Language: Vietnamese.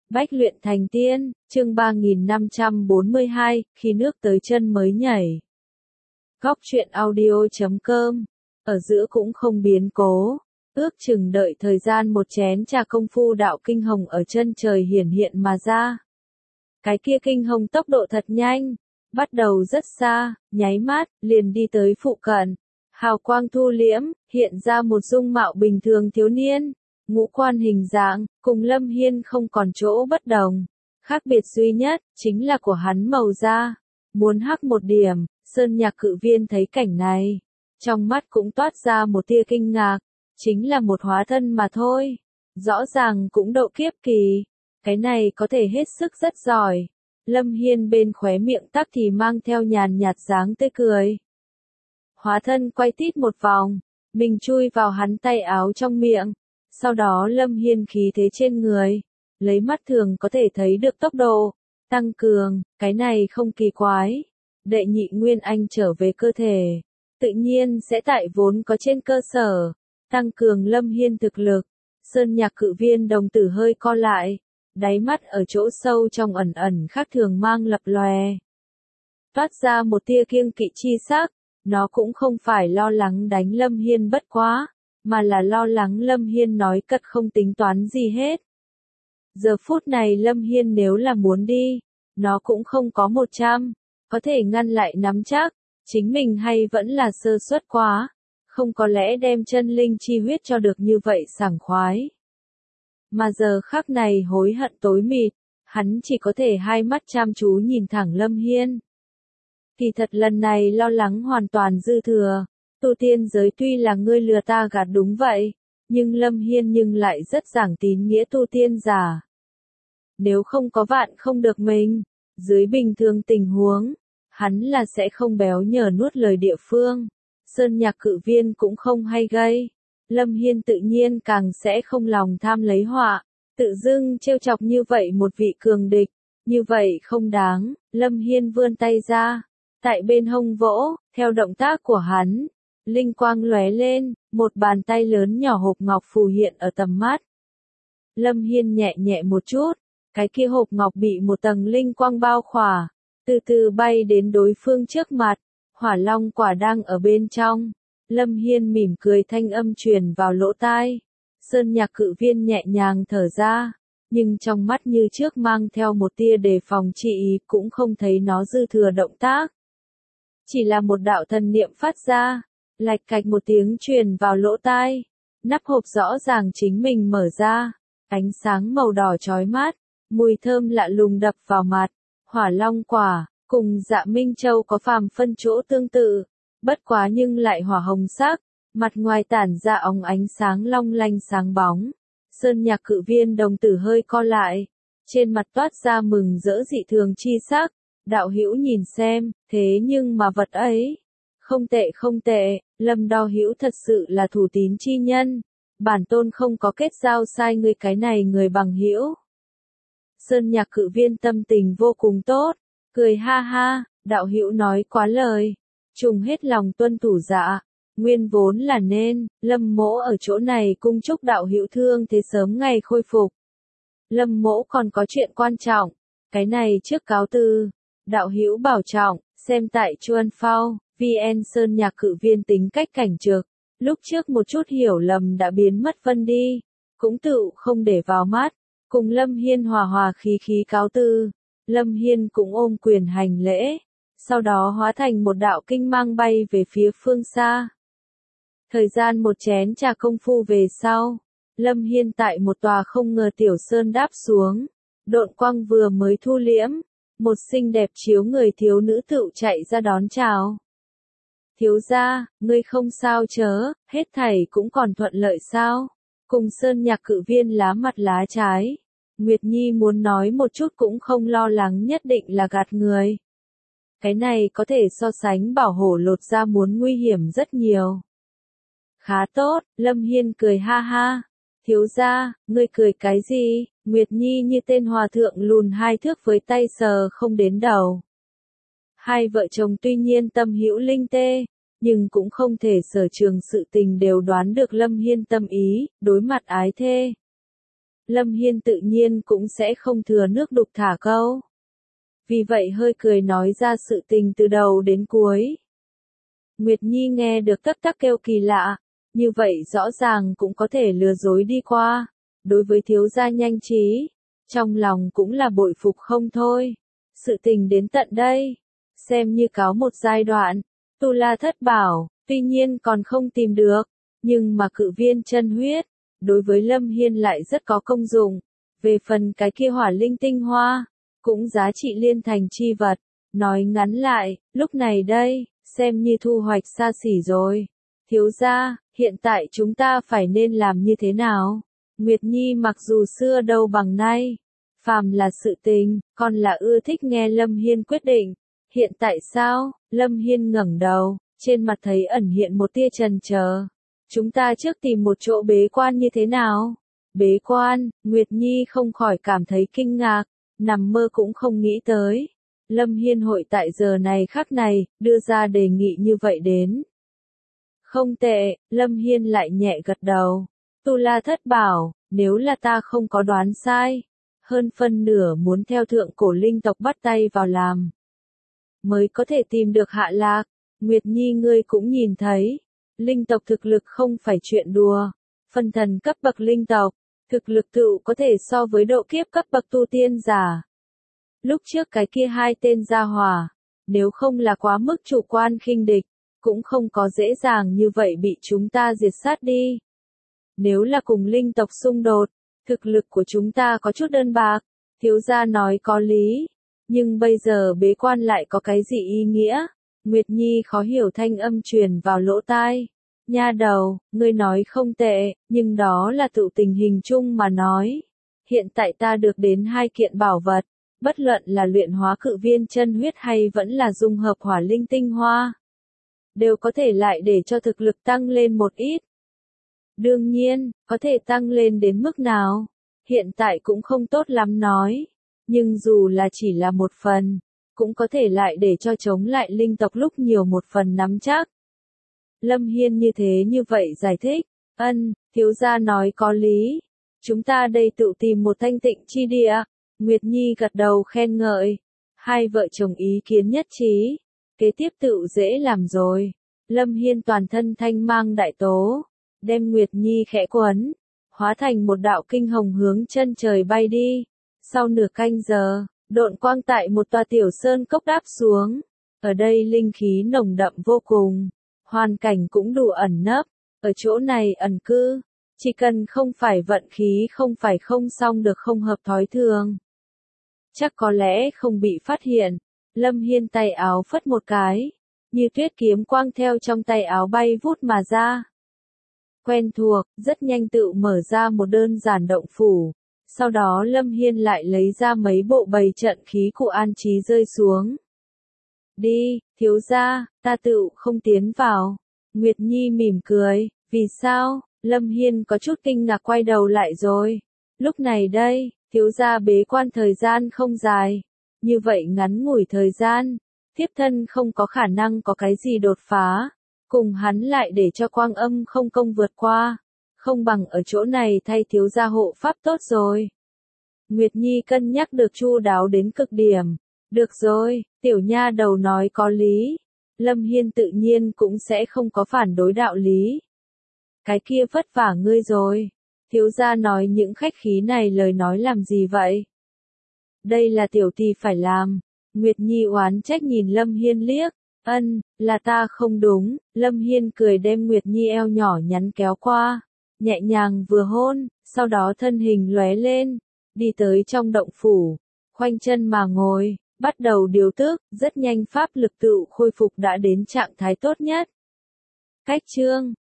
Bách luyện thành tiên, chương 3542, khi nước tới chân mới nhảy. Góc truyện audio.com, ở giữa cũng không biến cố, ước chừng đợi thời gian một chén trà công phu đạo kinh hồng ở chân trời hiển hiện mà ra. Cái kia kinh hồng tốc độ thật nhanh, bắt đầu rất xa, nháy mắt, liền đi tới phụ cận. Hào quang thu liễm, hiện ra một dung mạo bình thường thiếu niên. Ngũ quan hình dạng, cùng Lâm Hiên không còn chỗ bất đồng. Khác biệt duy nhất, chính là của hắn màu da. Muốn hắc một điểm, Sơn Nhạc Cự Viên thấy cảnh này. Trong mắt cũng toát ra một tia kinh ngạc. Chính là một hóa thân mà thôi. Rõ ràng cũng độ kiếp kỳ. Cái này có thể hết sức rất giỏi. Lâm Hiên bên khóe miệng tắc thì mang theo nhàn nhạt dáng tươi cười. Hóa thân quay tít một vòng. Mình chui vào hắn tay áo trong miệng. Sau đó Lâm Hiên khí thế trên người, lấy mắt thường có thể thấy được tốc độ, tăng cường, cái này không kỳ quái. Đệ nhị nguyên anh trở về cơ thể, tự nhiên sẽ tại vốn có trên cơ sở, tăng cường Lâm Hiên thực lực. Sơn Nhạc Cự Viên đồng tử hơi co lại, đáy mắt ở chỗ sâu trong ẩn ẩn khác thường mang lập lòe. Toát ra một tia kiêng kỵ chi sắc, nó cũng không phải lo lắng đánh Lâm Hiên bất quá, mà là lo lắng Lâm Hiên nói cật không tính toán gì hết. Giờ phút này Lâm Hiên nếu là muốn đi, nó cũng không có 100, có thể ngăn lại nắm chắc, chính mình hay vẫn là sơ suất quá, không có lẽ đem chân linh chi huyết cho được như vậy sảng khoái. Mà giờ khắc này hối hận tối mịt, hắn chỉ có thể hai mắt chăm chú nhìn thẳng Lâm Hiên. Kỳ thật lần này lo lắng hoàn toàn dư thừa. Tu tiên giới tuy là ngươi lừa ta gạt đúng vậy, nhưng Lâm Hiên nhưng lại rất giảng tín nghĩa tu tiên giả. Nếu không có vạn không được mình, dưới bình thường tình huống, hắn là sẽ không béo nhờ nuốt lời địa phương. Sơn Nhạc Cự Viên cũng không hay gây. Lâm Hiên tự nhiên càng sẽ không lòng tham lấy họa, tự dưng trêu chọc như vậy một vị cường địch, như vậy không đáng. Lâm Hiên vươn tay ra, tại bên hông vỗ, theo động tác của hắn. Linh quang lóe lên, một bàn tay lớn nhỏ hộp ngọc phù hiện ở tầm mắt. Lâm Hiên nhẹ nhẹ một chút, cái kia hộp ngọc bị một tầng linh quang bao khỏa, từ từ bay đến đối phương trước mặt, hỏa long quả đang ở bên trong. Lâm Hiên mỉm cười thanh âm truyền vào lỗ tai. Sơn Nhạc Cự Viên nhẹ nhàng thở ra, nhưng trong mắt như trước mang theo một tia đề phòng chi ý, cũng không thấy nó dư thừa động tác. Chỉ là một đạo thần niệm phát ra. Lạch cạch một tiếng truyền vào lỗ tai, nắp hộp rõ ràng chính mình mở ra, ánh sáng màu đỏ chói mắt, mùi thơm lạ lùng đập vào mặt, hỏa long quả, cùng Dạ Minh Châu có phàm phân chỗ tương tự, bất quá nhưng lại hỏa hồng sắc, mặt ngoài tản ra óng ánh sáng long lanh sáng bóng. Sơn Nhạc Cự Viên đồng tử hơi co lại, trên mặt toát ra mừng rỡ dị thường chi sắc, đạo hữu nhìn xem, thế nhưng mà vật ấy. Không tệ không tệ, Lâm Đao hữu thật sự là thủ tín chi nhân, bản tôn không có kết giao sai ngươi cái này người bằng hữu. Sơn Nhạc Cự Viên tâm tình vô cùng tốt, cười ha ha, đạo hữu nói quá lời, trùng hết lòng tuân thủ dạ, nguyên vốn là nên, Lâm mỗ ở chỗ này cung chúc đạo hữu thương thế sớm ngày khôi phục. Lâm mỗ còn có chuyện quan trọng, cái này trước cáo từ, đạo hữu bảo trọng, xem tại Chuan Phao. VN. Sơn Nhạc Cự Viên tính cách cảnh trực, lúc trước một chút hiểu lầm đã biến mất phân đi, cũng tự không để vào mắt, cùng Lâm Hiên hòa hòa khí khí cáo từ. Lâm Hiên cũng ôm quyền hành lễ, sau đó hóa thành một đạo kinh mang bay về phía phương xa. Thời gian một chén trà công phu về sau, Lâm Hiên tại một tòa không ngờ tiểu sơn đáp xuống, độn quang vừa mới thu liễm, một xinh đẹp chiếu người thiếu nữ tựu chạy ra đón chào. Thiếu gia, ngươi không sao chớ, hết thảy cũng còn thuận lợi sao? Cùng Sơn Nhạc Cự Viên lá mặt lá trái. Nguyệt Nhi muốn nói một chút cũng không lo lắng nhất định là gạt người. Cái này có thể so sánh bảo hổ lột ra muốn nguy hiểm rất nhiều. Khá tốt, Lâm Hiên cười ha ha. Thiếu gia, ngươi cười cái gì? Nguyệt Nhi như tên hòa thượng lùn hai thước với tay sờ không đến đầu. Hai vợ chồng tuy nhiên tâm hữu linh tê, nhưng cũng không thể sở trường sự tình đều đoán được Lâm Hiên tâm ý, đối mặt ái thê. Lâm Hiên tự nhiên cũng sẽ không thừa nước đục thả câu. Vì vậy hơi cười nói ra sự tình từ đầu đến cuối. Nguyệt Nhi nghe được tắc tắc kêu kỳ lạ, như vậy rõ ràng cũng có thể lừa dối đi qua. Đối với thiếu gia nhanh trí, trong lòng cũng là bội phục không thôi. Sự tình đến tận đây, xem như cáo một giai đoạn. Tu La thất bảo, tuy nhiên còn không tìm được, nhưng mà cự viên chân huyết, đối với Lâm Hiên lại rất có công dụng. Về phần cái kia hỏa linh tinh hoa, cũng giá trị liên thành chi vật. Nói ngắn lại, lúc này đây, xem như thu hoạch xa xỉ rồi. Thiếu gia, hiện tại chúng ta phải nên làm như thế nào? Nguyệt Nhi mặc dù xưa đâu bằng nay, phàm là sự tình, còn là ưa thích nghe Lâm Hiên quyết định. Hiện tại sao? Lâm Hiên ngẩng đầu, trên mặt thấy ẩn hiện một tia chần chờ. Chúng ta trước tìm một chỗ bế quan như thế nào? Bế quan, Nguyệt Nhi không khỏi cảm thấy kinh ngạc, nằm mơ cũng không nghĩ tới. Lâm Hiên hội tại giờ này khắc này, đưa ra đề nghị như vậy đến. Không tệ, Lâm Hiên lại nhẹ gật đầu. Tu La thất bảo, nếu là ta không có đoán sai, hơn phân nửa muốn theo thượng cổ linh tộc bắt tay vào làm, mới có thể tìm được hạ lạc. Nguyệt Nhi ngươi cũng nhìn thấy, linh tộc thực lực không phải chuyện đùa. Phân thần cấp bậc linh tộc, thực lực tự có thể so với độ kiếp cấp bậc tu tiên giả. Lúc trước cái kia hai tên gia hỏa, nếu không là quá mức chủ quan khinh địch, cũng không có dễ dàng như vậy bị chúng ta diệt sát đi. Nếu là cùng linh tộc xung đột, thực lực của chúng ta có chút đơn bạc, thiếu gia nói có lý. Nhưng bây giờ bế quan lại có cái gì ý nghĩa? Nguyệt Nhi khó hiểu thanh âm truyền vào lỗ tai. Nha đầu, ngươi nói không tệ, nhưng đó là tự tình hình chung mà nói. Hiện tại ta được đến hai kiện bảo vật, bất luận là luyện hóa cự viên chân huyết hay vẫn là dung hợp hỏa linh tinh hoa, đều có thể lại để cho thực lực tăng lên một ít. Đương nhiên, có thể tăng lên đến mức nào, hiện tại cũng không tốt lắm nói. Nhưng dù là chỉ là một phần, cũng có thể lại để cho chống lại linh tộc lúc nhiều một phần nắm chắc. Lâm Hiên như thế như vậy giải thích, thiếu gia nói có lý. Chúng ta đây tự tìm một thanh tịnh chi địa. Nguyệt Nhi gật đầu khen ngợi. Hai vợ chồng ý kiến nhất trí. Kế tiếp tự dễ làm rồi. Lâm Hiên toàn thân thanh mang đại tố, đem Nguyệt Nhi khẽ quấn, hóa thành một đạo kinh hồng hướng chân trời bay đi. Sau nửa canh giờ, độn quang tại một tòa tiểu sơn cốc đáp xuống. Ở đây linh khí nồng đậm vô cùng, hoàn cảnh cũng đủ ẩn nấp. Ở chỗ này ẩn cư, chỉ cần không phải vận khí không phải không xong được không hợp thói thường, chắc có lẽ không bị phát hiện. Lâm Hiên tay áo phất một cái, như tuyết kiếm quang theo trong tay áo bay vút mà ra. Quen thuộc, rất nhanh tự mở ra một đơn giản động phủ. Sau đó Lâm Hiên lại lấy ra mấy bộ bày trận khí cụ an trí rơi xuống. Đi, thiếu gia, ta tự không tiến vào. Nguyệt Nhi mỉm cười, vì sao? Lâm Hiên có chút kinh ngạc quay đầu lại rồi. Lúc này đây, thiếu gia bế quan thời gian không dài. Như vậy ngắn ngủi thời gian, thiếp thân không có khả năng có cái gì đột phá. Cùng hắn lại để cho quang âm không công vượt qua. Không bằng ở chỗ này thay thiếu gia hộ pháp tốt rồi. Nguyệt Nhi cân nhắc được chu đáo đến cực điểm. Được rồi, tiểu nha đầu nói có lý. Lâm Hiên tự nhiên cũng sẽ không có phản đối đạo lý. Cái kia vất vả ngươi rồi. Thiếu gia nói những khách khí này lời nói làm gì vậy? Đây là tiểu tỷ phải làm. Nguyệt Nhi oán trách nhìn Lâm Hiên liếc. Là ta không đúng. Lâm Hiên cười đem Nguyệt Nhi eo nhỏ nhắn kéo qua, nhẹ nhàng vừa hôn, sau đó thân hình lóe lên, đi tới trong động phủ, khoanh chân mà ngồi, bắt đầu điều tức, rất nhanh pháp lực tự khôi phục đã đến trạng thái tốt nhất. Cách chương